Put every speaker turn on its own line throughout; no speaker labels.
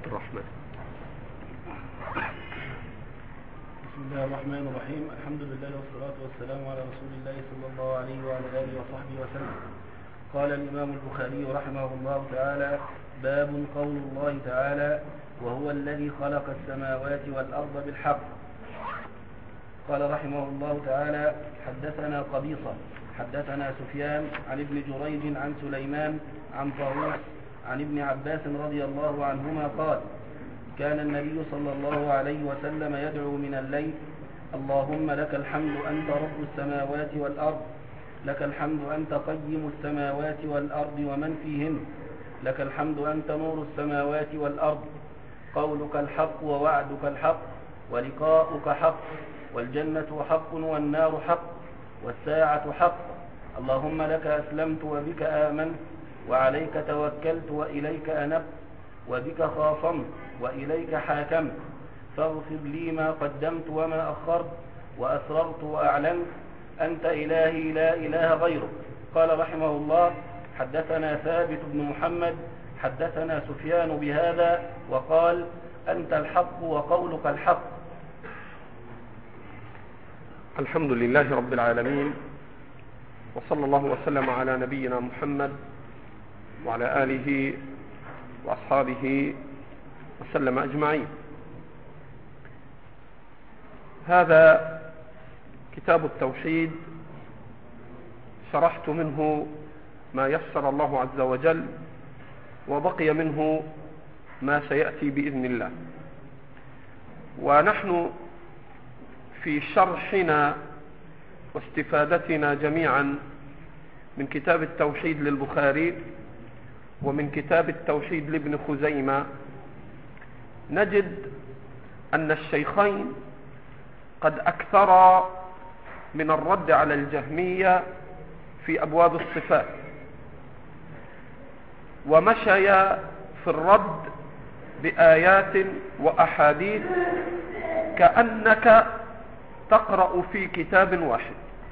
الرحمن.
بسم الله الرحمن الرحيم. الحمد لله والصلاة والسلام على رسول الله صلى الله عليه وعلى آله وصحبه وسلم. قال الإمام البخاري رحمه الله تعالى: باب قول الله تعالى: وهو الذي خلق السماوات والأرض بالحق. قال رحمه الله تعالى: حدثنا قبيصة حدثنا سفيان عن ابن جريج عن سليمان عن طاووس عن ابن عباس رضي الله عنهما قال: كان النبي صلى الله عليه وسلم يدعو من الليل: اللهم لك الحمد أنت رب السماوات والأرض، لك الحمد أنت قيم السماوات والأرض ومن فيهن، لك الحمد أنت نور السماوات والأرض، قولك الحق ووعدك الحق ولقاؤك حق، والجنة حق والنار حق والساعة حق، اللهم لك أسلمت وبك آمنت وعليك توكلت وإليك أنبت وبك خاصمت وإليك حاكمت، فاغفر لي ما قدمت وما أخرت وأسررت وأعلنت، أنت إلهي لا إله غيرك. قال رحمه الله: حدثنا ثابت بن محمد حدثنا سفيان بهذا وقال: أنت الحق وقولك الحق.
الحمد لله رب العالمين، وصلى الله وسلم على نبينا محمد وعلى آله وأصحابه وسلم أجمعين. هذا كتاب التوحيد، شرحت منه ما يسر الله عز وجل، وبقي منه ما سيأتي بإذن الله. ونحن في شرحنا واستفادتنا جميعا من كتاب التوحيد للبخاري ومن كتاب التوحيد لابن خزيمة نجد أن الشيخين قد أكثرا من الرد على الجهمية في أبواب الصفات، ومشيا في الرد بآيات وأحاديث كأنك تقرأ في كتاب واحد.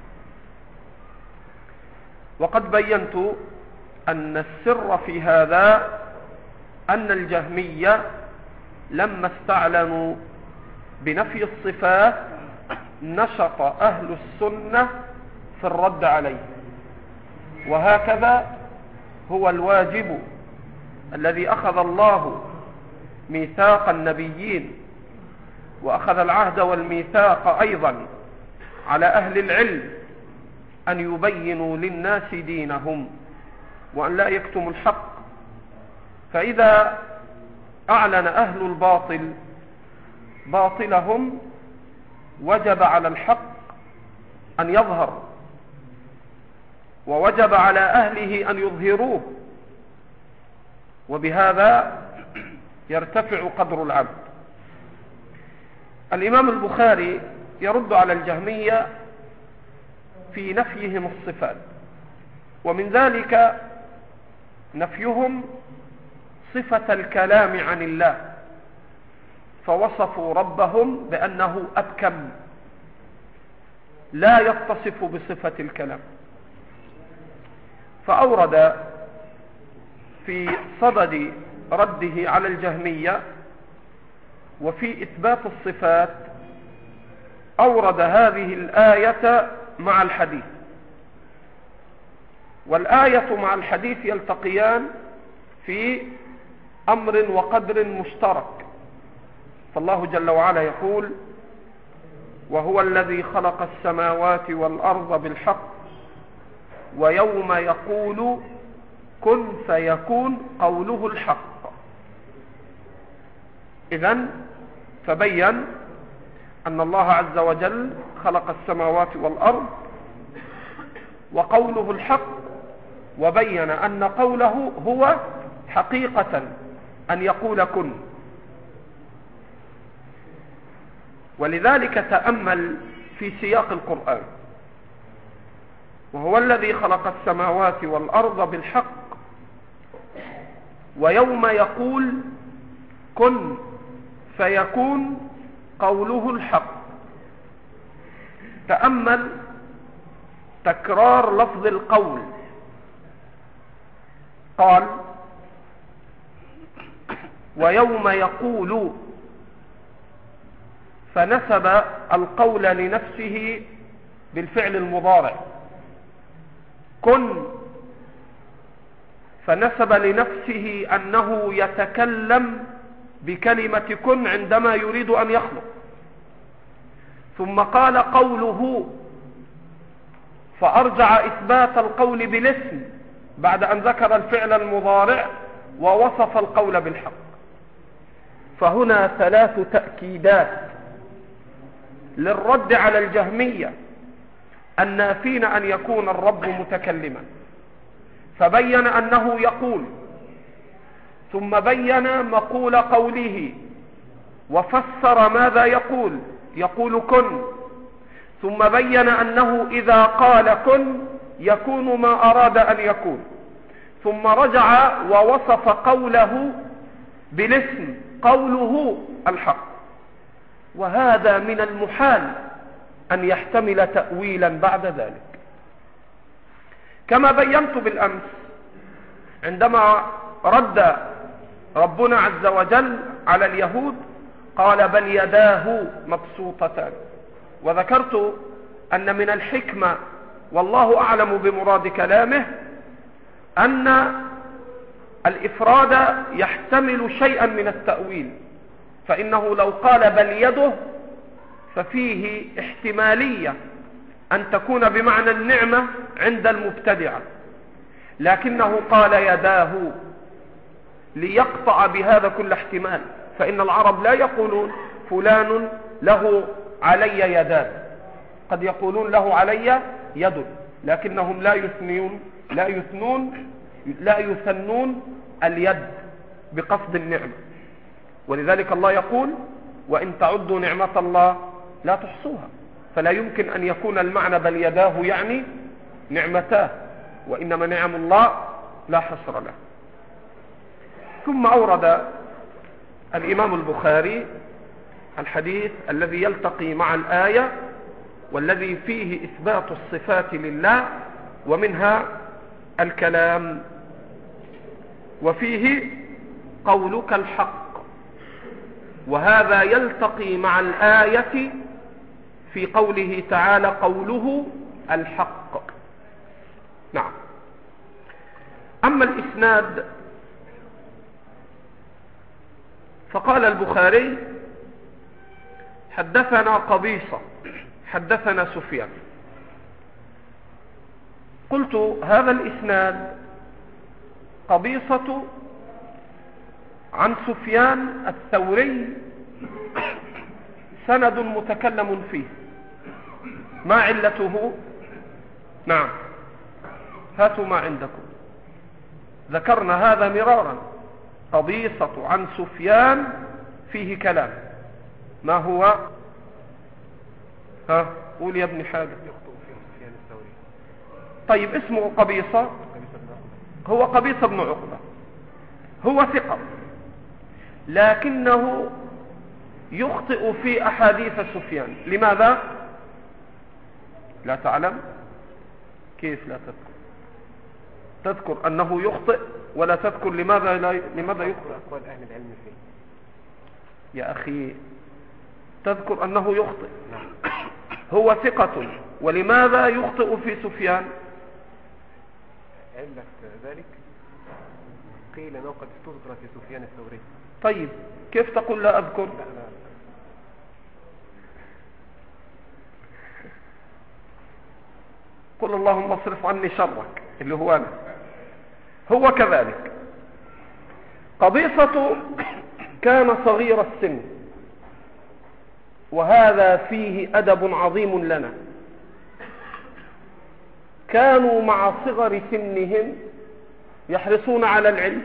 وقد بينت أن السر في هذا أن الجهمية لما استعلنوا بنفي الصفات نشط أهل السنة في الرد عليه، وهكذا هو الواجب الذي أخذ الله ميثاق النبيين وأخذ العهد والميثاق أيضا على أهل العلم أن يبينوا للناس دينهم وأن لا يكتموا الحق. فإذا أعلن أهل الباطل باطلهم وجب على الحق أن يظهر، ووجب على أهله أن يظهروه، وبهذا يرتفع قدر العبد. الإمام البخاري يرد على الجهمية في نفيهم الصفات، ومن ذلك نفيهم صفة الكلام عن الله، فوصفوا ربهم بأنه أبكم لا يتصف بصفة الكلام. فأورد في صدد رده على الجهمية وفي إثبات الصفات أورد هذه الآية مع الحديث، والآية مع الحديث يلتقيان في أمر وقدر مشترك. فالله جل وعلا يقول: وهو الذي خلق السماوات والأرض بالحق ويوم يقول كن فيكون قوله الحق. إذن فبين أن الله عز وجل خلق السماوات والأرض وقوله الحق، وبين أن قوله هو حقيقة أن يقول كن. ولذلك تأمل في سياق القرآن: وهو الذي خلق السماوات والأرض بالحق ويوم يقول كن فيكون قوله الحق. تأمل تكرار لفظ القول. ويوم يقول، فنسب القول لنفسه بالفعل المضارع، كن، فنسب لنفسه أنه يتكلم بكلمة كن عندما يريد أن يخلق. ثم قال قوله، فأرجع إثبات القول بالاسم بعد أن ذكر الفعل المضارع ووصف القول بالحق. فهنا 3 تأكيدات للرد على الجهمية النافين أن يكون الرب متكلما. فبين أنه يقول، ثم بين مقول قوله وفسر ماذا يقول، يقول كن، ثم بين أنه إذا قال كن يكون ما أراد أن يكون، ثم رجع ووصف قوله بالاسم، قوله الحق. وهذا من المحال أن يحتمل تأويلا بعد ذلك، كما بينت بالأمس عندما رد ربنا عز وجل على اليهود قال بل يداه مبسوطتان. وذكرت أن من الحكمة، والله أعلم بمراد كلامه، أن الإفراد يحتمل شيئا من التأويل، فإنه لو قال بل يده ففيه احتمالية أن تكون بمعنى النعمة عند المبتدعة، لكنه قال يداه ليقطع بهذا كل احتمال. فإن العرب لا يقولون فلان له علي يدان، قد يقولون له علي يد، لكنهم لا يثنون اليد بقصد النعمة. ولذلك الله يقول وإن تعدوا نعمة الله لا تحصوها. فلا يمكن أن يكون المعنى بل يداه يعني نعمتاه، وإنما نعم الله لا حصر له. ثم أورد الإمام البخاري الحديث الذي يلتقي مع الآية والذي فيه إثبات الصفات لله ومنها الكلام، وفيه قولك الحق، وهذا يلتقي مع الآية في قوله تعالى قوله الحق. نعم. أما الإسناد فقال البخاري حدثنا قبيصة حدثنا سفيان. قلت هذا الإسناد قبيصة عن سفيان الثوري سند متكلم فيه، ما علته؟ نعم، هاتوا ما عندكم، ذكرنا هذا مرارا. قبيصة عن سفيان فيه كلام، ما هو؟ قول يا ابن حاجة. طيب اسمه قبيصة، هو قبيصة بن عقبة، هو ثقة، لكنه يخطئ في أحاديث سفيان. لماذا؟ لا تعلم؟ كيف لا تذكر؟ تذكر أنه يخطئ ولا تذكر لماذا يخطئ؟
أقوال أهل العلم فيه
يا أخي، تذكر أنه يخطئ. هو ثقة، ولماذا يخطئ في سفيان؟
علة ذلك قيل أنه قد استذكر في سفيان الثوري.
طيب كيف تقول لا أذكر؟
لا.
قل اللهم اصرف عني شرك، اللي هو أنا. هو كذلك. قبيصة كان صغير السن، وهذا فيه أدب عظيم لنا. كانوا مع صغر سنهم يحرصون على العلم،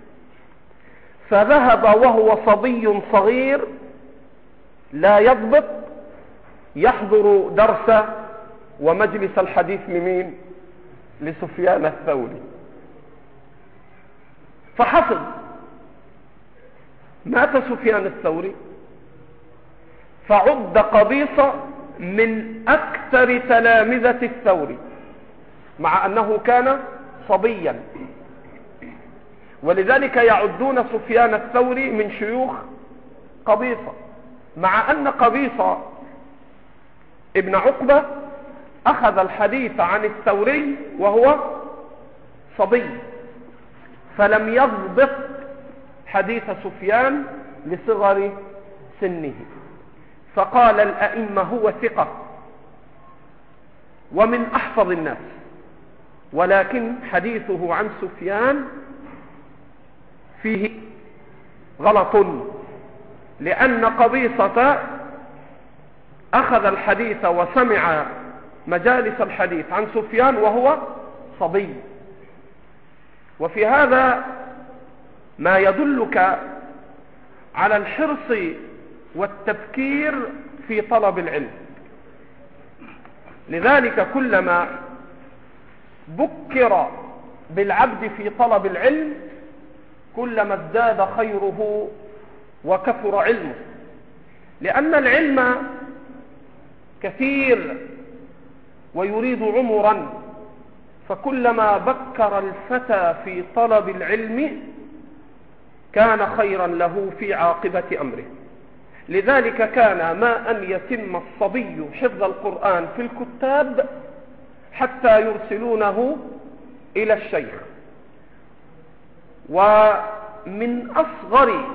فذهب وهو صبي صغير لا يضبط يحضر درس ومجلس الحديث لمين؟ لسفيان الثوري، فحصل. مات سفيان الثوري، فعد قبيصة من أكثر تلامذة الثوري، مع أنه كان صبيا. ولذلك يعدون سفيان الثوري من شيوخ قبيصة، مع أن قبيصة ابن عقبة أخذ الحديث عن الثوري وهو صبي، فلم يضبط حديث سفيان لصغر سنه، فقال الأئمة هو ثقة ومن أحفظ الناس، ولكن حديثه عن سفيان فيه غلط، لأن قبيصة أخذ الحديث وسمع مجالس الحديث عن سفيان وهو صبي. وفي هذا ما يدلك على الحرص والتفكير في طلب العلم. لذلك كلما بكر بالعبد في طلب العلم كلما ازداد خيره وكثر علمه، لأن العلم كثير ويريد عمرا، فكلما بكر الفتى في طلب العلم كان خيرا له في عاقبة أمره. لذلك كان ما أن يتم الصبي حفظ القرآن في الكتاب حتى يرسلونه إلى الشيخ. ومن أصغر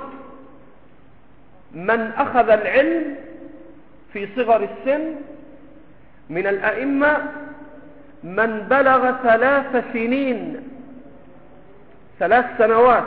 من أخذ العلم في صغر السن من الأئمة من بلغ 3 سنين، 3 سنوات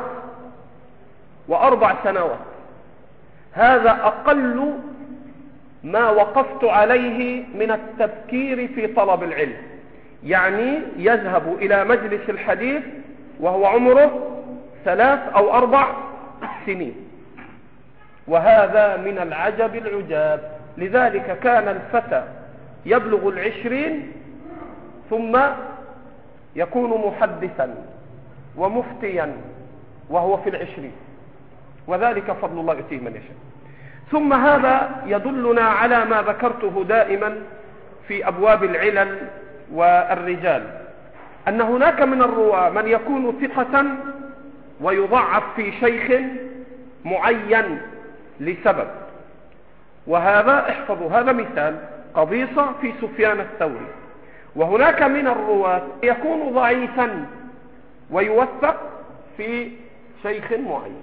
و4 سنوات. هذا أقل ما وقفت عليه من التبكير في طلب العلم، يعني يذهب إلى مجلس الحديث وهو عمره 3 أو 4 سنين، وهذا من العجب العجاب. لذلك كان الفتى يبلغ 20 ثم يكون محدثا ومفتيا وهو في 20، وذلك فضل الله يؤتيه من يشاء. ثم هذا يدلنا على ما ذكرته دائما في أبواب العلل والرجال، أن هناك من الرواة من يكون ثقة ويضعف في شيخ معين لسبب، وهذا احفظوا هذا مثال قبيصة في سفيان الثوري. وهناك من الرواة يكون ضعيفا ويوثق في شيخ معين.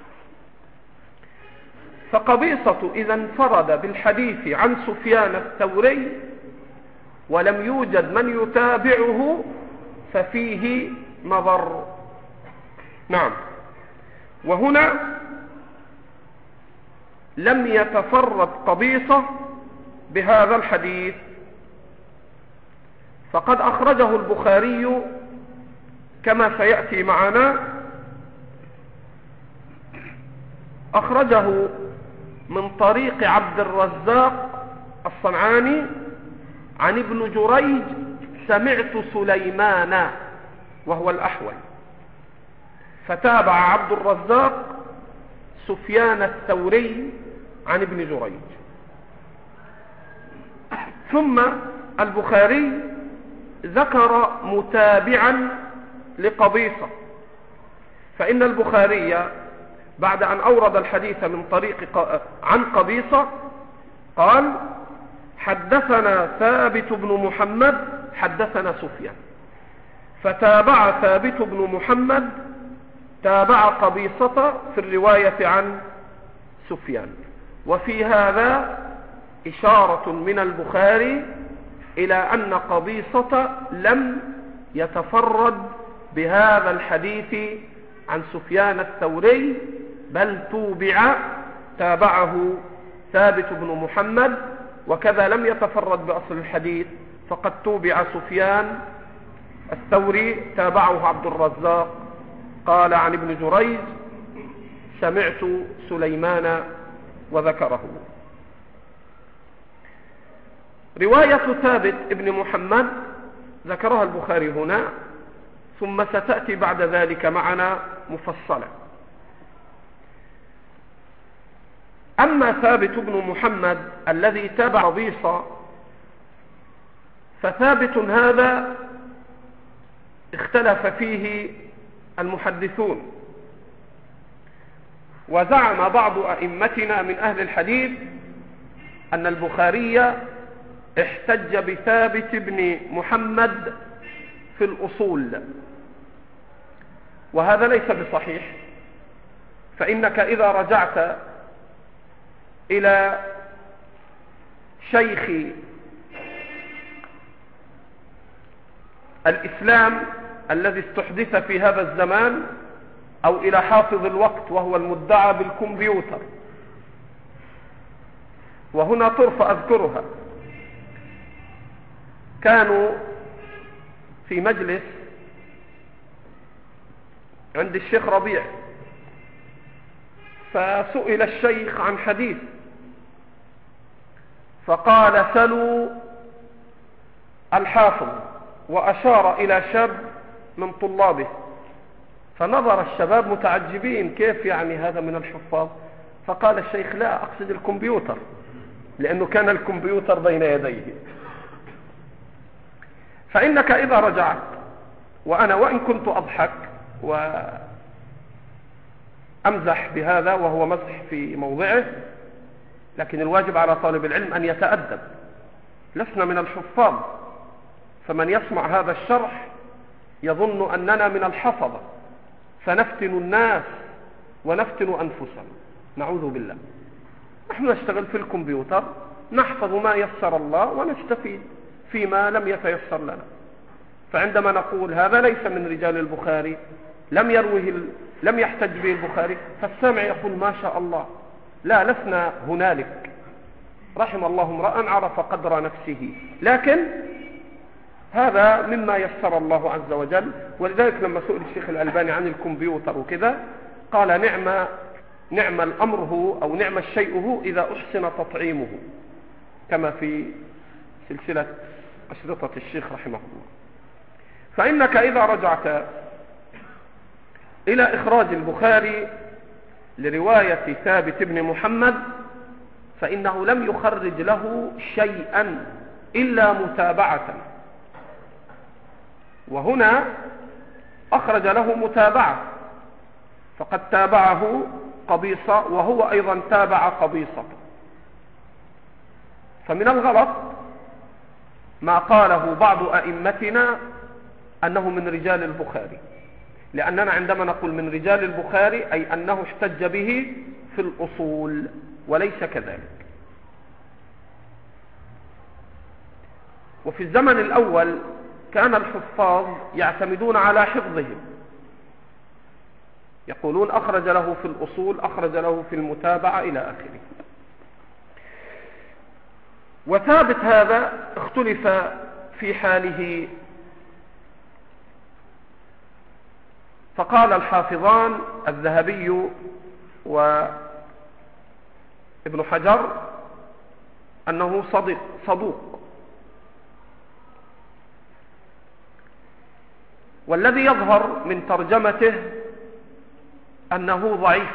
فقبيصة إذا انفرد بالحديث عن سفيان الثوري ولم يوجد من يتابعه ففيه نظر. نعم. وهنا لم يتفرد قبيصة بهذا الحديث، فقد أخرجه البخاري كما سيأتي معنا، أخرجه من طريق عبد الرزاق الصنعاني عن ابن جريج سمعت سليمان وهو الأحول، فتابع عبد الرزاق سفيان الثوري عن ابن جريج. ثم البخاري ذكر متابعا لقبيصة، فإن البخاري بعد أن أورد الحديث من طريق عن قبيصة قال حدثنا ثابت بن محمد حدثنا سفيان، فتابع ثابت بن محمد تابع قبيصة في الرواية عن سفيان. وفي هذا إشارة من البخاري إلى أن قبيصة لم يتفرد بهذا الحديث عن سفيان الثوري، بل تابعه ثابت بن محمد، وكذا لم يتفرد بأصل الحديث، فقد توبع سفيان الثوري تابعه عبد الرزاق قال عن ابن جريج سمعت سليمان وذكره. رواية ثابت ابن محمد ذكرها البخاري هنا، ثم ستأتي بعد ذلك معنا مفصلة. أما ثابت بن محمد الذي تابع قبيصة، فثابت هذا اختلف فيه المحدثون، وزعم بعض أئمتنا من أهل الحديث أن البخاري احتج بثابت بن محمد في الأصول، وهذا ليس بصحيح. فإنك إذا رجعت إلى شيخ الإسلام الذي استحدث في هذا الزمان، أو إلى حافظ الوقت وهو المدعى بالكمبيوتر، وهنا طرفة أذكرها. كانوا في مجلس عند الشيخ ربيع، فسئل الشيخ عن حديث فقال سلوا الحافظ، وأشار إلى شاب من طلابه، فنظر الشباب متعجبين، كيف يعني هذا من الحفاظ؟ فقال الشيخ لا، أقصد الكمبيوتر، لأنه كان الكمبيوتر بين يديه. فإنك إذا رجعت، وأنا وإن كنت أضحك وأمزح بهذا وهو مزح في موضعه، لكن الواجب على طالب العلم أن يتأدب، لسنا من الحفاظ، فمن يسمع هذا الشرح يظن أننا من الحفظة فنفتن الناس ونفتن أنفسنا، نعوذ بالله. نحن نشتغل في الكمبيوتر، نحفظ ما يسر الله ونستفيد فيما لم يتيسر لنا. فعندما نقول هذا ليس من رجال البخاري، لم يحتج به البخاري، فالسامع يقول ما شاء الله، لا، لسنا هنالك، رحم الله امرأ عرف قدر نفسه، لكن هذا مما يسر الله عز وجل. ولذلك لما سئل الشيخ الألباني عن الكمبيوتر وكذا قال نعم الأمر هو، أو نعم الشيء هو إذا أحسن تطعيمه، كما في سلسلة أشرطة الشيخ رحمه الله. فإنك إذا رجعت إلى إخراج البخاري لرواية ثابت بن محمد، فإنه لم يخرج له شيئا إلا متابعة، وهنا أخرج له متابعة، فقد تابعه قبيصة وهو أيضا تابع قبيصة. فمن الغلط ما قاله بعض أئمتنا أنه من رجال البخاري، لأننا عندما نقول من رجال البخاري أي أنه احتج به في الأصول، وليس كذلك. وفي الزمن الأول كان الحفاظ يعتمدون على حفظهم، يقولون أخرج له في الأصول، أخرج له في المتابعة إلى آخره. وثابت هذا اختلف في حاله، فقال الحافظان الذهبي وابن حجر أنه صدوق، والذي يظهر من ترجمته أنه ضعيف،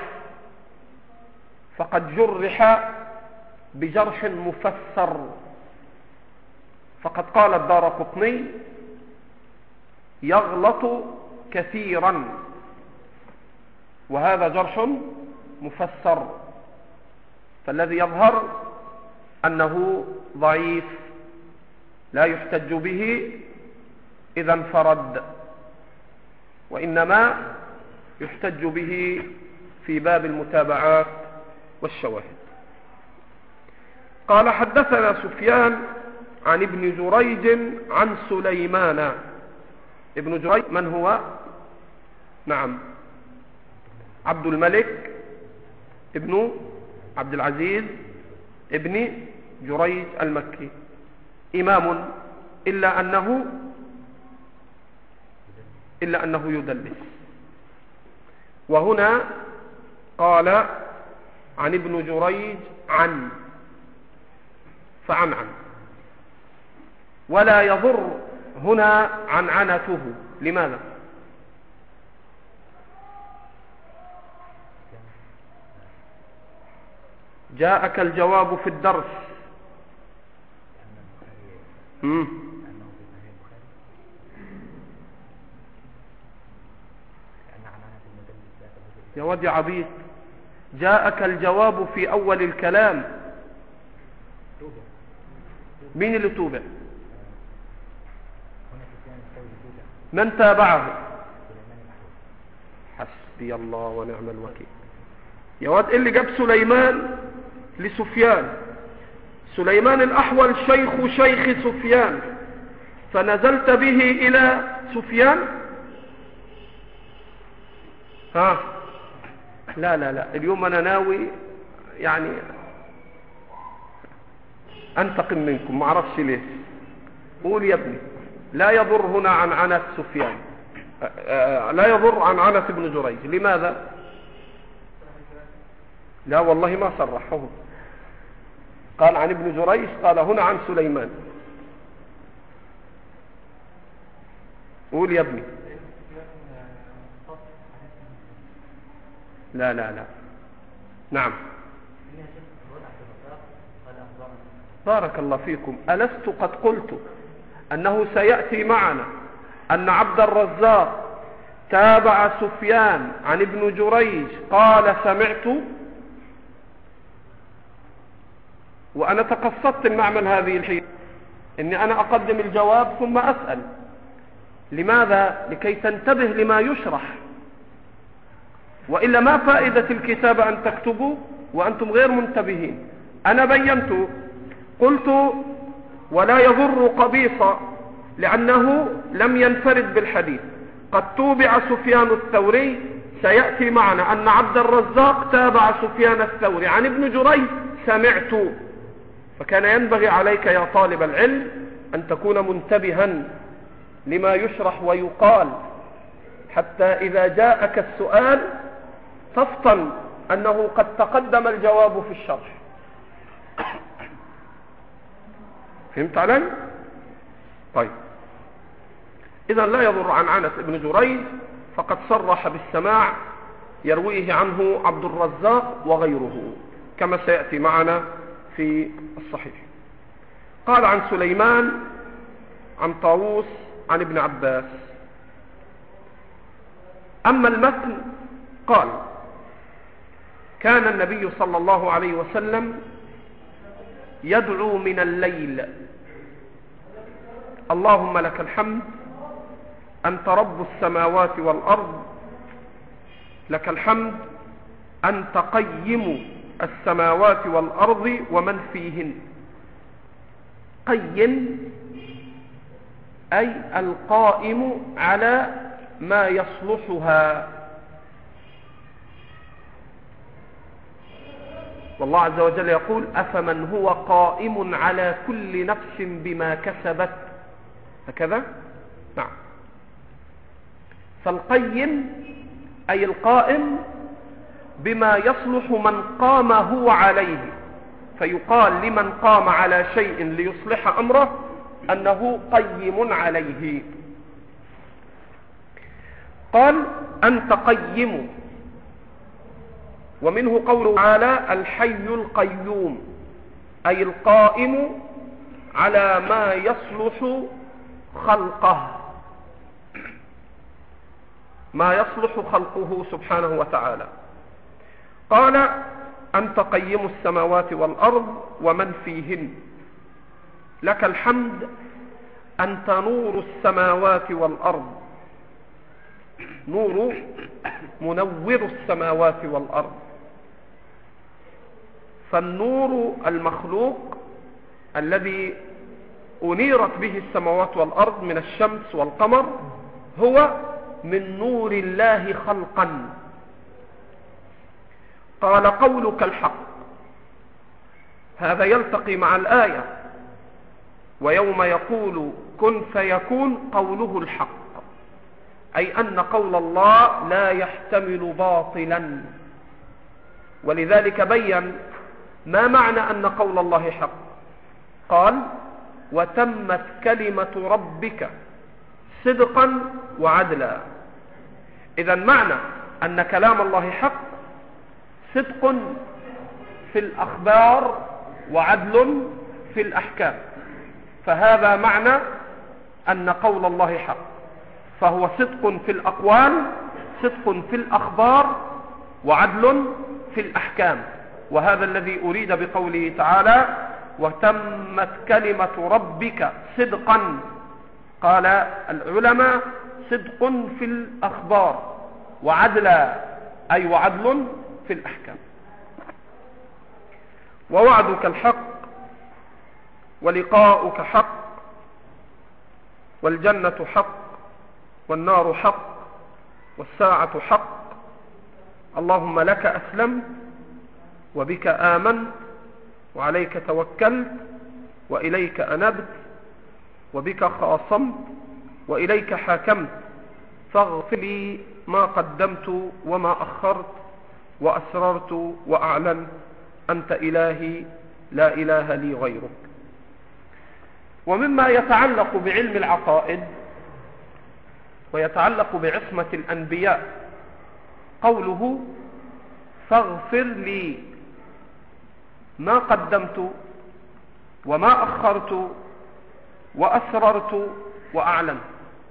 فقد جرح بجرح مفسر، فقد قال الدارقطني يغلط كثيرا، وهذا جرح مفسر، فالذي يظهر أنه ضعيف لا يحتج به إذا انفرد، وإنما يحتج به في باب المتابعات والشواهد. قال حدثنا سفيان عن ابن جريج عن سليمان. ابن جريج من هو؟ نعم، عبد الملك ابن عبد العزيز ابن جريج المكي، إمام إلا أنه يدلس. وهنا قال عن ابن جريج عن، فعن، ولا يضر هنا عنعنته. لماذا؟ جاءك الجواب في الدرس. يا واد يا عبيد، جاءك الجواب في أول الكلام. مين اللي توبع؟ من تابعه؟ حسبي الله ونعم الوكيل. يا واد اللي جاب سليمان لسفيان؟ سليمان الأحول شيخ سفيان، فنزلت به إلى سفيان؟ ها؟ لا لا لا، اليوم أنا ناوي يعني أنتقم منكم، ما أعرفش ليه. قول يا ابني. لا يضر هنا عن عنة سفيان، لا يضر عن عنة بن جريج. لماذا؟ لا والله ما صرحه، قال عن ابن جريج، قال هنا عن سليمان. قول يا ابني. لا لا لا. نعم. بارك الله فيكم. ألست قد قلت أنه سيأتي معنا أن عبد الرزاق تابع سفيان عن ابن جريج قال سمعت؟ وأنا تقصدت المعمل هذه الحين إني أنا أقدم الجواب ثم أسأل. لماذا؟ لكي تنتبه لما يشرح، وإلا ما فائدة الكتابة أن تكتبوا وأنتم غير منتبهين. أنا بينت، قلت ولا يضر قبيصة لأنه لم ينفرد بالحديث، قد توبع سفيان الثوري. سيأتي معنا أن عبد الرزاق تابع سفيان الثوري عن ابن جريج سمعت. فكان ينبغي عليك يا طالب العلم أن تكون منتبها لما يشرح ويقال، حتى إذا جاءك السؤال تفطن أنه قد تقدم الجواب في الشرح. فهمت علي؟ طيب، إذا لا يضر عن عنة بن جريج، فقد صرح بالسماع يرويه عنه عبد الرزاق وغيره كما سيأتي معنا في الصحيح. قال عن سليمان عن طاووس عن ابن عباس. أما المتن قال كان النبي صلى الله عليه وسلم يدعو من الليل: اللهم لك الحمد أنت رب السماوات والأرض، لك الحمد أنت قيم السماوات والأرض ومن فيهن. قيم أي القائم على ما يصلحها. والله عز وجل يقول: أفمن هو قائم على كل نفس بما كسبت. هكذا؟ نعم. فالقيم أي القائم بما يصلح من قام هو عليه، فيقال لمن قام على شيء ليصلح أمره أنه قيم عليه. قال: أنت قيم. ومنه قوله تعالى: الحي القيوم، أي القائم على ما يصلح خلقه، ما يصلح خلقه سبحانه وتعالى. قال: أنت قيم السماوات والأرض ومن فيهن، لك الحمد أنت نور السماوات والأرض. نور منور السماوات والأرض. فالنور المخلوق الذي أنيرت به السماوات والأرض من الشمس والقمر هو من نور الله خلقا. قال: قولك الحق. هذا يلتقي مع الآية: ويوم يقول كن فيكون قوله الحق، أي أن قول الله لا يحتمل باطلا. ولذلك بين ما معنى أن قول الله حق. قال: وتمت كلمة ربك صدقا وعدلا. إذا معنى أن كلام الله حق صدق في الأخبار وعدل في الأحكام. فهذا معنى أن قول الله حق، فهو صدق في الأقوال، صدق في الأخبار، وعدل في الأحكام. وهذا الذي أريد بقوله تعالى وتمت كلمة ربك صدقا. قال العلماء صدق في الأخبار وعدلا، أي وعدل في الأحكام. ووعدك الحق ولقاؤك حق والجنة حق والنار حق والساعة حق. اللهم لك أسلمت وبك آمنت وعليك توكلت وإليك أنبت وبك خاصمت وإليك حاكمت، فاغفر لي ما قدمت وما أخرت وأسررت وأعلنت، أنت إلهي لا إله لي غيرك. ومما يتعلق بعلم العقائد ويتعلق بعصمة الأنبياء قوله فاغفر لي ما قدمت وما أخرت وأسررت وأعلنت.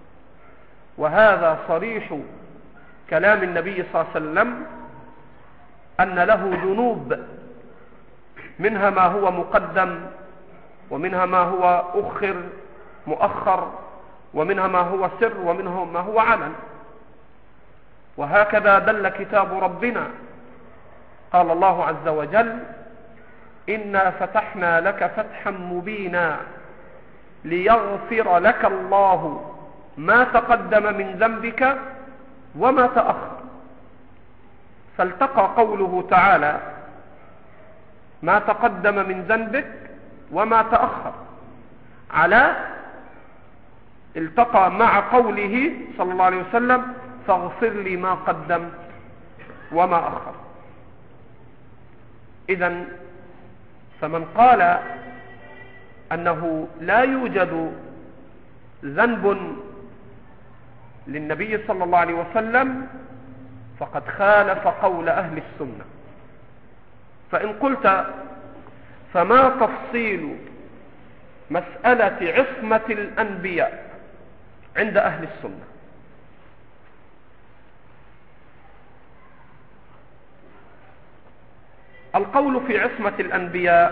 وهذا صريح كلام النبي صلى الله عليه وسلم أن له ذنوب، منها ما هو مقدم ومنها ما هو مؤخر ومنها ما هو سر ومنها ما هو علن. وهكذا دل كتاب ربنا. قال الله عز وجل إنا فتحنا لك فتحا مبينا ليغفر لك الله ما تقدم من ذنبك وما تأخر. فالتقى قوله تعالى ما تقدم من ذنبك وما تأخر التقى مع قوله صلى الله عليه وسلم فاغفر لي ما قدمت وما أخر. إذن فمن قال أنه لا يوجد ذنب للنبي صلى الله عليه وسلم فقد خالف قول أهل السنة. فإن قلت فما تفصيل مسألة عصمة الأنبياء عند أهل السنة؟ القول في عصمة الأنبياء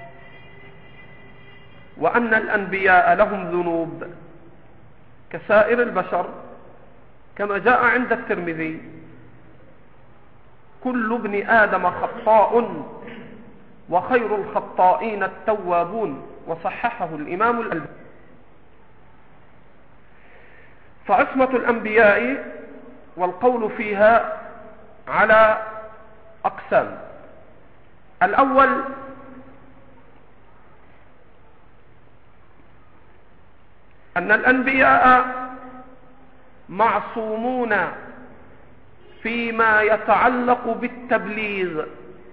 وأن الأنبياء لهم ذنوب كسائر البشر كما جاء عند الترمذي كل ابن آدم خطاء وخير الخطائين التوابون، وصححه الإمام الألباني. فعصمة الأنبياء والقول فيها على أقسام. الأول أن الأنبياء معصومون فيما يتعلق بالتبليغ،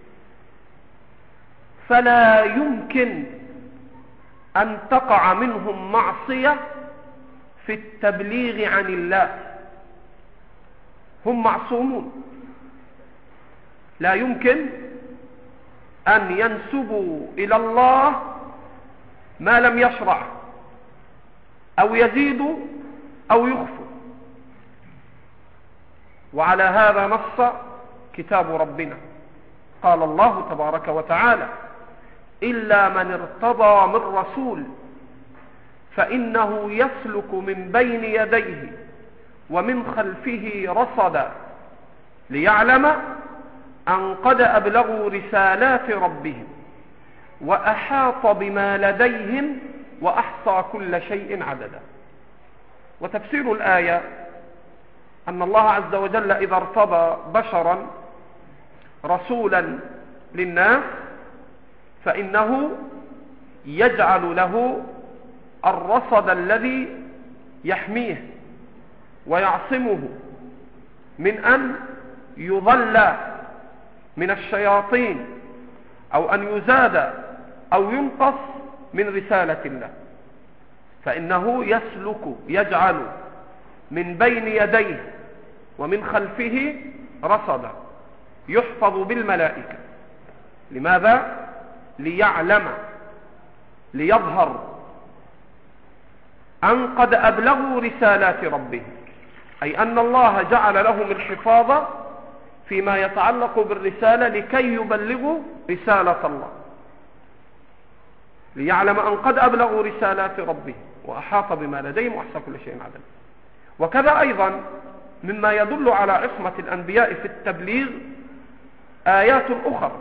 فلا يمكن أن تقع منهم معصية في التبليغ عن الله. هم معصومون، لا يمكن أن ينسبوا إلى الله ما لم يشرع أو يزيدوا أو يخفوا. وعلى هذا نص كتاب ربنا. قال الله تبارك وتعالى إلا من ارتضى من رسول فإنه يسلك من بين يديه ومن خلفه رصدا ليعلم أن قد أبلغوا رسالات ربهم وأحاط بما لديهم وأحصى كل شيء عددا. وتفسير الآية أن الله عز وجل إذا ارتضى بشرا رسولا للناس فإنه يجعل له الرصد الذي يحميه ويعصمه من أن يضل من الشياطين أو أن يزاد أو ينقص من رسالة الله. فإنه يجعل من بين يديه ومن خلفه رصدا يحفظ بالملائكة. لماذا؟ ليعلم، ليظهر أن قد أبلغوا رسالات ربهم، أي أن الله جعل لهم الحفاظ فيما يتعلق بالرسالة لكي يبلغوا رسالة الله، ليعلم أن قد أبلغوا رسالات ربه وأحاط بما لديهم وأحصى كل شيء عددا. وكذا أيضا مما يدل على عصمة الأنبياء في التبليغ آيات أخرى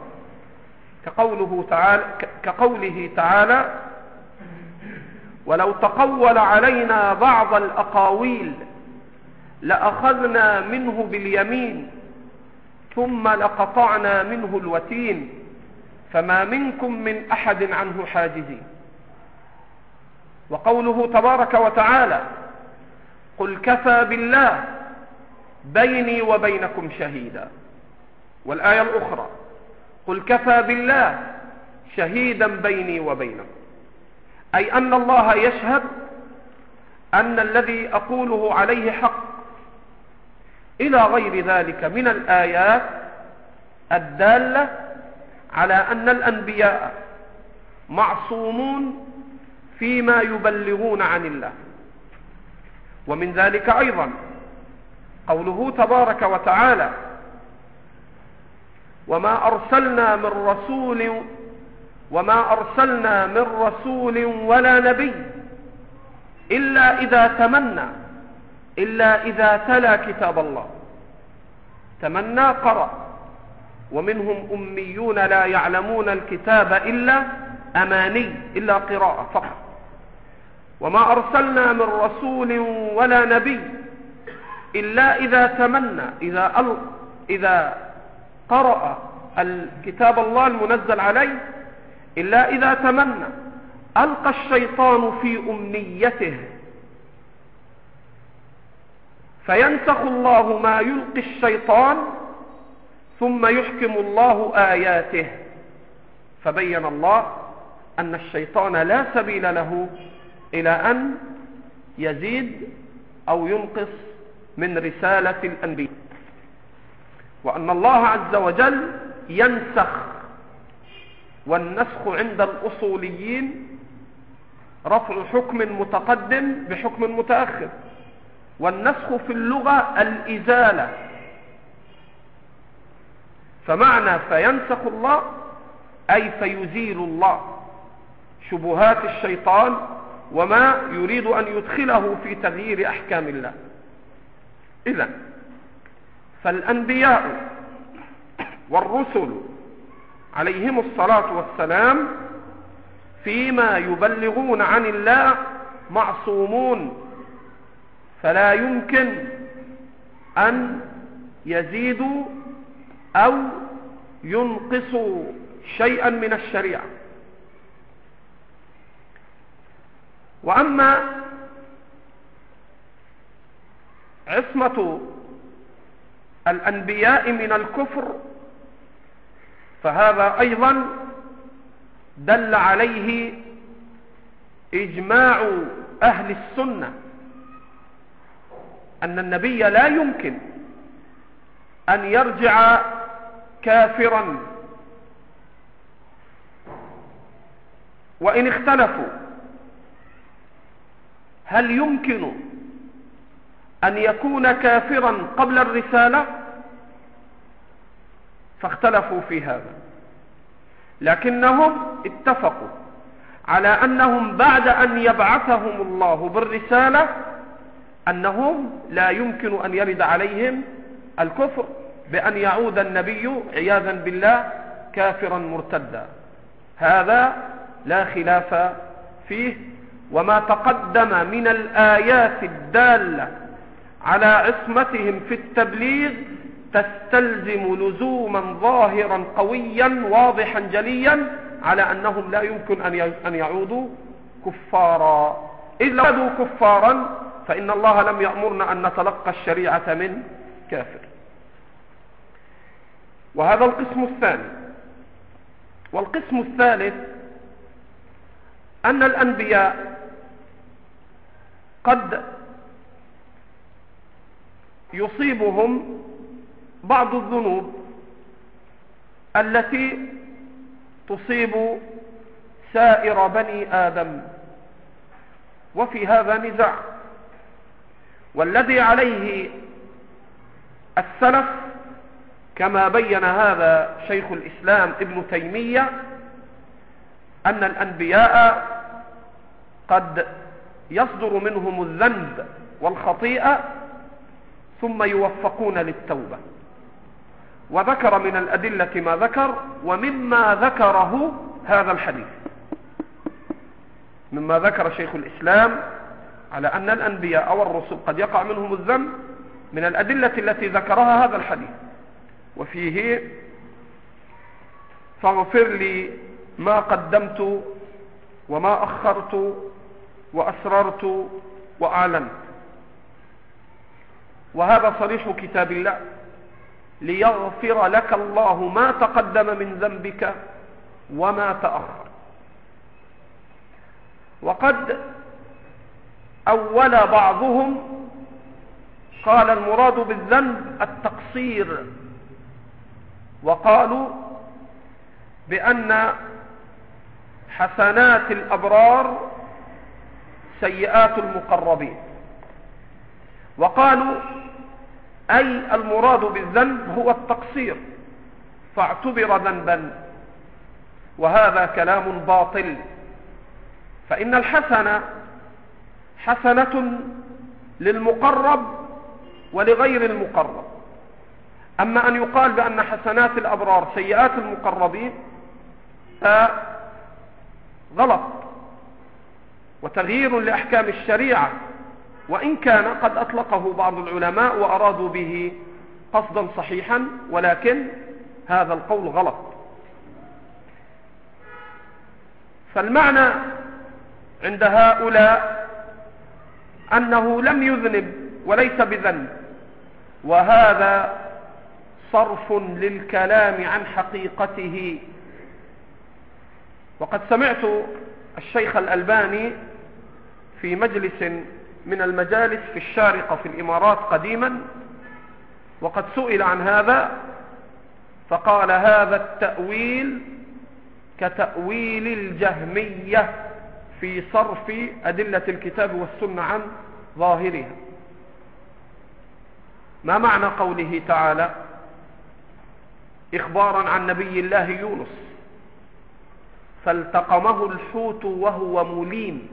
كقوله تعالى: ولو تقول علينا بعض الأقاويل لأخذنا منه باليمين ثم لقطعنا منه الوتين فما منكم من أحد عنه حاجزين. وقوله تبارك وتعالى: قل كفى بالله بيني وبينكم شهيدا. والآية الأخرى: قل كفى بالله شهيدا بيني وبينكم، أي أن الله يشهد أن الذي أقوله عليه حق، إلى غير ذلك من الآيات الدالة على أن الأنبياء معصومون فيما يبلغون عن الله. ومن ذلك أيضا قوله تبارك وتعالى: وما أرسلنا من رسول ولا نبي إلا إذا تلا كتاب الله. تمنى قرأ، ومنهم أميون لا يعلمون الكتاب إلا أماني، إلا قراءة فقط. وما أرسلنا من رسول ولا نبي إلا إذا تمنى، إذا قرأ الكتاب الله المنزل عليه، إلا إذا تمنى ألقى الشيطان في أمنيته فينسخ الله ما يلقي الشيطان ثم يحكم الله آياته. فبين الله أن الشيطان لا سبيل له إلى أن يزيد أو ينقص من رسالة الأنبياء، وأن الله عز وجل ينسخ. والنسخ عند الأصوليين رفع حكم متقدم بحكم متأخر، والنسخ في اللغة الإزالة. فمعنى فينسخ الله أي فيزيل الله شبهات الشيطان وما يريد أن يدخله في تغيير أحكام الله. إذن فالأنبياء والرسل عليهم الصلاة والسلام فيما يبلغون عن الله معصومون، فلا يمكن أن يزيدوا أو ينقصوا شيئا من الشريعة. وأما عصمة الأنبياء من الكفر فهذا أيضا دل عليه إجماع أهل السنة، أن النبي لا يمكن أن يرجع كافرا. وإن اختلفوا هل يمكن أن يكون كافرا قبل الرسالة، فاختلفوا في هذا، لكنهم اتفقوا على أنهم بعد أن يبعثهم الله بالرسالة أنهم لا يمكن أن يرد عليهم الكفر بأن يعود النبي عياذا بالله كافرا مرتدا. هذا لا خلاف فيه. وما تقدم من الآيات الدالة على عصمتهم في التبليغ تستلزم لزوما ظاهرا قويا واضحا جليا على أنهم لا يمكن أن يعودوا كفارا. إذ لو عادوا كفارا فإن الله لم يأمرنا أن نتلقى الشريعة من كافر. وهذا القسم الثاني. والقسم الثالث أن الأنبياء قد يصيبهم بعض الذنوب التي تصيب سائر بني آدم، وفي هذا نزاع. والذي عليه السلف كما بين هذا شيخ الإسلام ابن تيمية أن الأنبياء قد يصدر منهم الذنب والخطيئة ثم يوفقون للتوبة. وذكر من الأدلة ما ذكر، ومما ذكره هذا الحديث، مما ذكر شيخ الإسلام على أن الأنبياء والرسل قد يقع منهم الذنب، من الأدلة التي ذكرها هذا الحديث، وفيه فاغفر لي ما قدمت وما أخرت وأسررت وأعلنت. وهذا صريح كتاب الله: ليغفر لك الله ما تقدم من ذنبك وما تأخر. وقد أول بعضهم قال المراد بالذنب التقصير، وقالوا بأن حسنات الأبرار سيئات المقربين، وقالوا أي المراد بالذنب هو التقصير فاعتبر ذنبا، وهذا كلام باطل. فإن الحسنة حسنة للمقرب ولغير المقرب. أما أن يقال بأن حسنات الأبرار سيئات المقربين غلط وتغيير لأحكام الشريعة، وإن كان قد أطلقه بعض العلماء وأرادوا به قصدا صحيحا، ولكن هذا القول غلط. فالمعنى عند هؤلاء أنه لم يذنب وليس بذنب، وهذا صرف للكلام عن حقيقته. وقد سمعت الشيخ الألباني في مجلس من المجالس في الشارقة في الإمارات قديما، وقد سئل عن هذا فقال: هذا التأويل كتأويل الجهمية في صرف أدلة الكتاب والسنة عن ظاهرها. ما معنى قوله تعالى إخبارا عن نبي الله يونس: فالتقمه الحوت وهو مليم،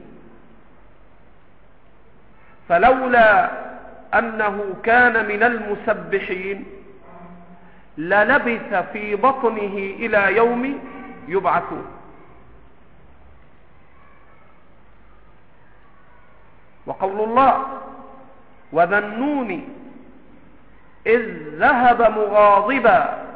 فلولا أنه كان من المسبحين للبث في بطنه إلى يوم يبعثون. وقول الله: وذا النون إذ ذهب مغاضبا،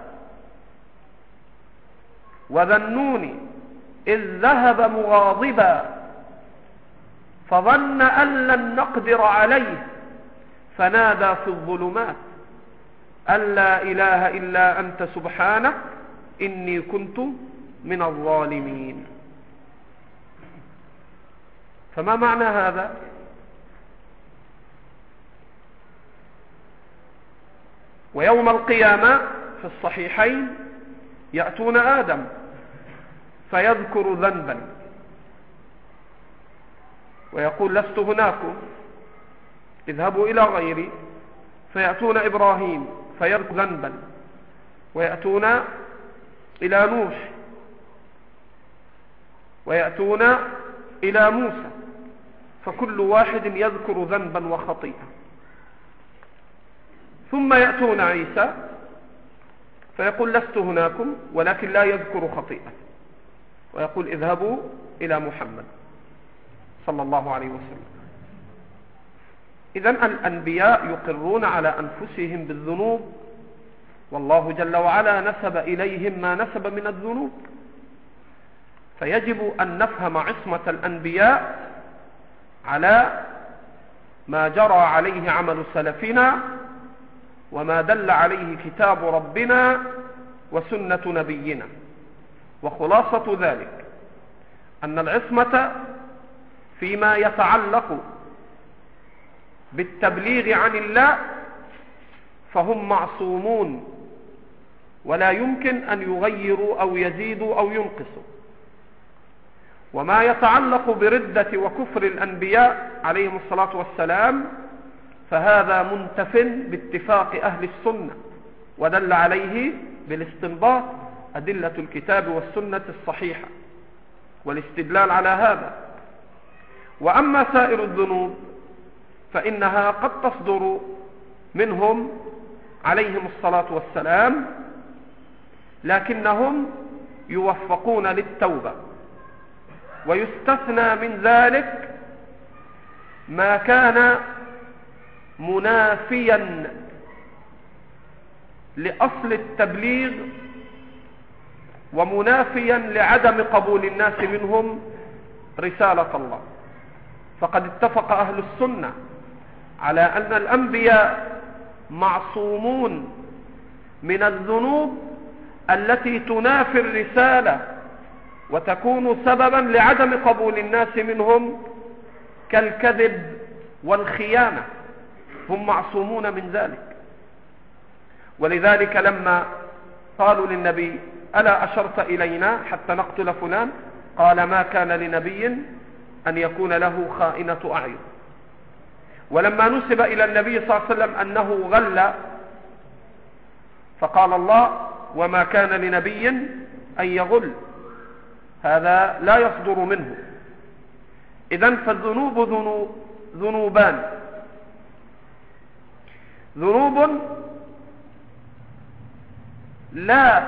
وذا النون إذ ذهب مغاضبا فظن أن لن نقدر عليه فنادى في الظلمات أن لا إله إلا أنت سبحانك إني كنت من الظالمين. فما معنى هذا؟ ويوم القيامة في الصحيحين يأتون آدم فيذكر ذنبا ويقول: لست هناكم، اذهبوا إلى غيري. فيأتون إبراهيم فيذكر ذنبا، ويأتون إلى نوح، ويأتون إلى موسى، فكل واحد يذكر ذنبا وخطيئة. ثم يأتون عيسى فيقول: لست هناكم، ولكن لا يذكر خطيئة، ويقول: اذهبوا إلى محمد صلى الله عليه وسلم. إذن الأنبياء يقرون على أنفسهم بالذنوب، والله جل وعلا نسب إليهم ما نسب من الذنوب، فيجب أن نفهم عصمة الأنبياء على ما جرى عليه عمل سلفنا وما دل عليه كتاب ربنا وسنة نبينا. وخلاصة ذلك أن العصمة فيما يتعلق بالتبليغ عن الله فهم معصومون، ولا يمكن أن يغيروا أو يزيدوا أو ينقصوا. وما يتعلق بردة وكفر الأنبياء عليهم الصلاة والسلام فهذا منتف باتفاق أهل السنة، ودل عليه بالاستنباط أدلة الكتاب والسنة الصحيحة والاستدلال على هذا. وأما سائر الذنوب فإنها قد تصدر منهم عليهم الصلاة والسلام، لكنهم يوفقون للتوبة. ويستثنى من ذلك ما كان منافيا لأصل التبليغ ومنافيا لعدم قبول الناس منهم رسالة الله. فقد اتفق أهل السنة على أن الأنبياء معصومون من الذنوب التي تنافي الرسالة وتكون سببا لعدم قبول الناس منهم، كالكذب والخيانة، هم معصومون من ذلك. ولذلك لما قالوا للنبي ألا أشرت إلينا حتى نقتل فلان، قال ما كان لنبي أن يكون له خائنة أعين. ولما نسب إلى النبي صلى الله عليه وسلم أنه غل، فقال الله وما كان لنبي أن يغل، هذا لا يصدر منه. إذن فالذنوب ذنوبان: ذنوب لا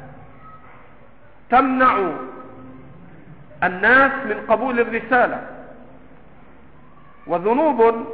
تمنع الناس من قبول الرسالة، وذنوب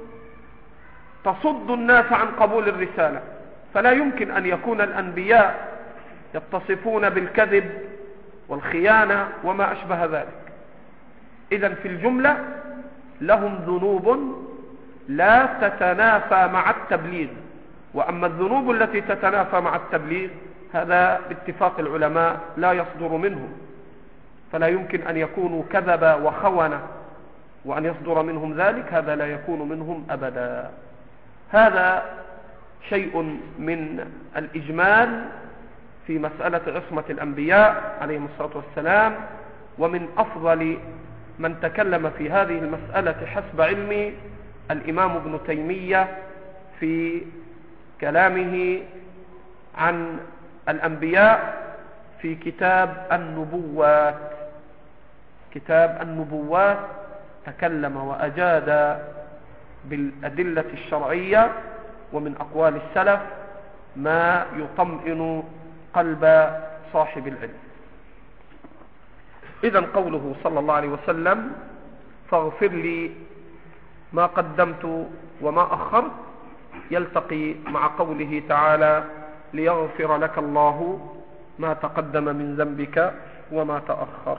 تصد الناس عن قبول الرسالة. فلا يمكن أن يكون الأنبياء يتصفون بالكذب والخيانة وما أشبه ذلك. إذن في الجملة لهم ذنوب لا تتنافى مع التبليغ. وأما الذنوب التي تتنافى مع التبليغ هذا باتفاق العلماء لا يصدر منهم، فلا يمكن أن يكونوا كذب وخونة وأن يصدر منهم ذلك، هذا لا يكون منهم أبدا. هذا شيء من الإجمال في مسألة عصمة الأنبياء عليهم الصلاة والسلام. ومن أفضل من تكلم في هذه المسألة حسب علمي الإمام ابن تيمية في كلامه عن الأنبياء في كتاب النبوات. كتاب النبوات تكلم وأجاد بالأدلة الشرعية ومن أقوال السلف ما يطمئن قلب صاحب العلم. إذن قوله صلى الله عليه وسلم فاغفر لي ما قدمت وما أخرت يلتقي مع قوله تعالى ليغفر لك الله ما تقدم من ذنبك وما تأخر.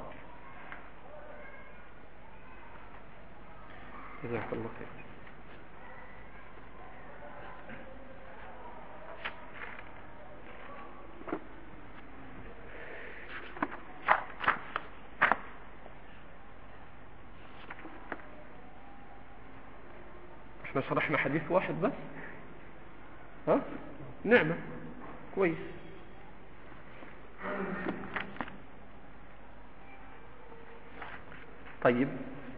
جزاك الله خير. احنا شرحنا حديث واحد بس، ها؟ نعمة، كويس. طيب،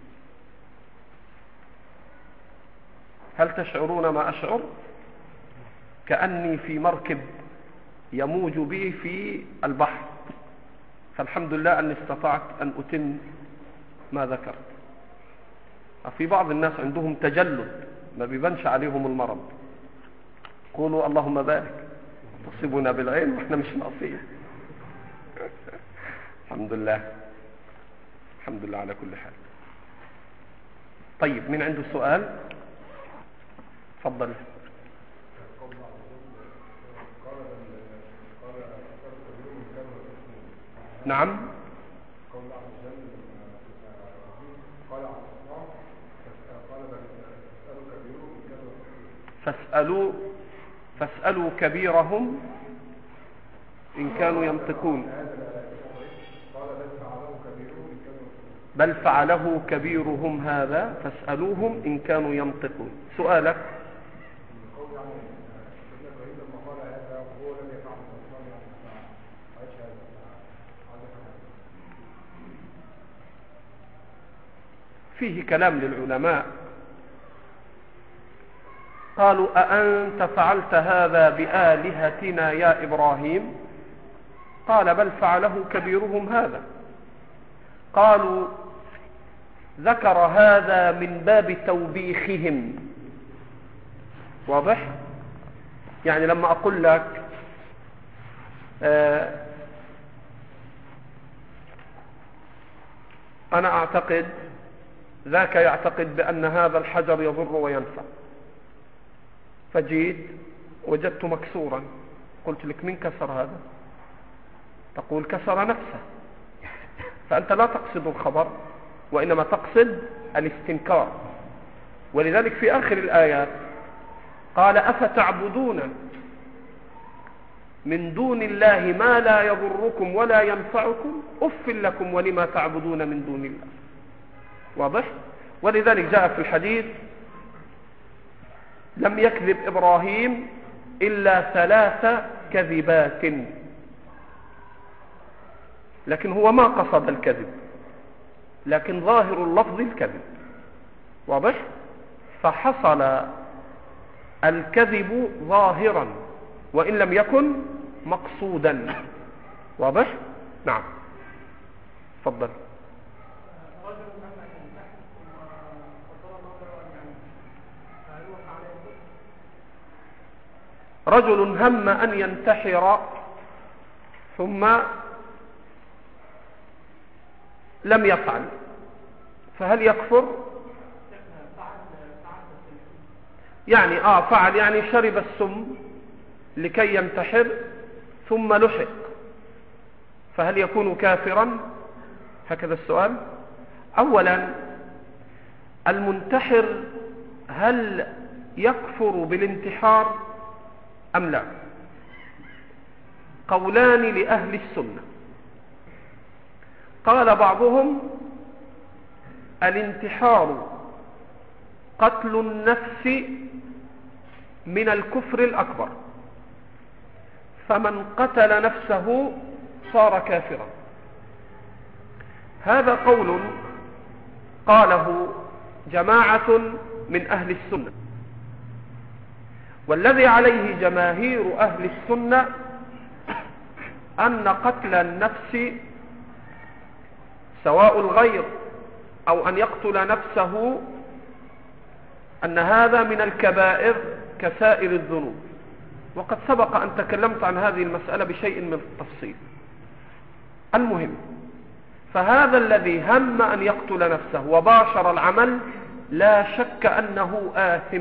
هل تشعرون ما أشعر؟ كأني في مركب يموج بي في البحر، فالحمد لله أني استطعت أن أتم ما ذكرت. في بعض الناس عندهم تجلد ما بيبانش عليهم المرض، قولوا اللهم بارك، تصيبنا بالعين واحنا مش ناقصين. الحمد لله، الحمد لله على كل حال. طيب، من عنده سؤال؟ تفضل. نعم. فاسألوا كبيرهم إن كانوا ينطقون. بل فعله كبيرهم هذا فاسألوهم إن كانوا ينطقون. سؤالك؟ فيه كلام للعلماء. قالوا أأنت فعلت هذا بآلهتنا يا إبراهيم؟ قال بل فعله كبيرهم هذا. قالوا ذكر هذا من باب توبيخهم. واضح؟ يعني لما أقول لك أنا أعتقد، ذاك يعتقد بأن هذا الحجر يضر وينفع، فجيت وجدته مكسورا، قلت لك من كسر هذا؟ تقول كسر نفسه. فأنت لا تقصد الخبر وإنما تقصد الاستنكار. ولذلك في آخر الآيات قال أفتعبدون من دون الله ما لا يضركم ولا ينفعكم أف لكم ولما تعبدون من دون الله. واضح؟ ولذلك جاء في الحديث لم يكذب إبراهيم إلا 3 كذبات، لكن هو ما قصد الكذب، لكن ظاهر اللفظ الكذب. واضح؟ فحصل الكذب ظاهرا وإن لم يكن مقصودا. واضح؟ نعم. تفضل. رجل هم أن ينتحر ثم لم يفعل، فهل يكفر؟ يعني فعل، يعني شرب السم لكي ينتحر ثم لحق، فهل يكون كافرا؟ هكذا السؤال. أولا المنتحر هل يكفر بالانتحار أم لا؟ قولان لأهل السنة. قال بعضهم الانتحار قتل النفس من الكفر الأكبر، فمن قتل نفسه صار كافرا. هذا قول قاله جماعة من أهل السنة، والذي عليه جماهير أهل السنة أن قتل النفس سواء الغير أو أن يقتل نفسه أن هذا من الكبائر كسائر الذنوب. وقد سبق أن تكلمت عن هذه المسألة بشيء من التفصيل. المهم، فهذا الذي هم أن يقتل نفسه وباشر العمل لا شك أنه آثم،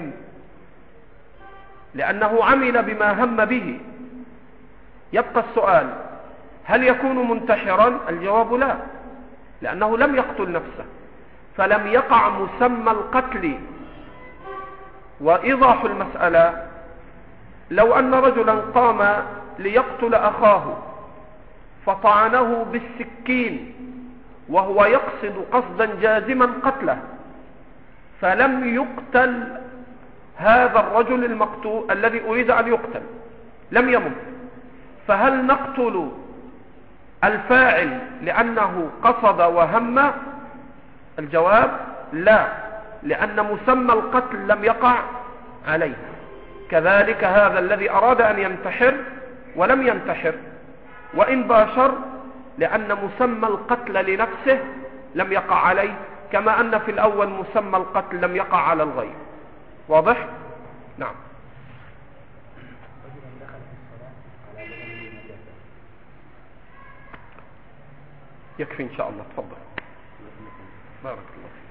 لأنه عمل بما هم به. يبقى السؤال هل يكون منتحرا؟ الجواب لا، لأنه لم يقتل نفسه، فلم يقع مسمى القتل. وإيضاح المسألة لو أن رجلا قام ليقتل أخاه فطعنه بالسكين وهو يقصد قصدا جازما قتله، فلم يقتل هذا الرجل المقتول الذي أريد أن يقتل، لم يمت، فهل نقتل الفاعل لأنه قصد وهم؟ الجواب لا، لأن مسمى القتل لم يقع عليه. كذلك هذا الذي أراد أن ينتحر ولم ينتحر وإن باشر، لأن مسمى القتل لنفسه لم يقع عليه، كما أن في الأول مسمى القتل لم يقع على الغير. واضح؟ نعم. يكفي إن شاء الله. تفضل. بارك الله.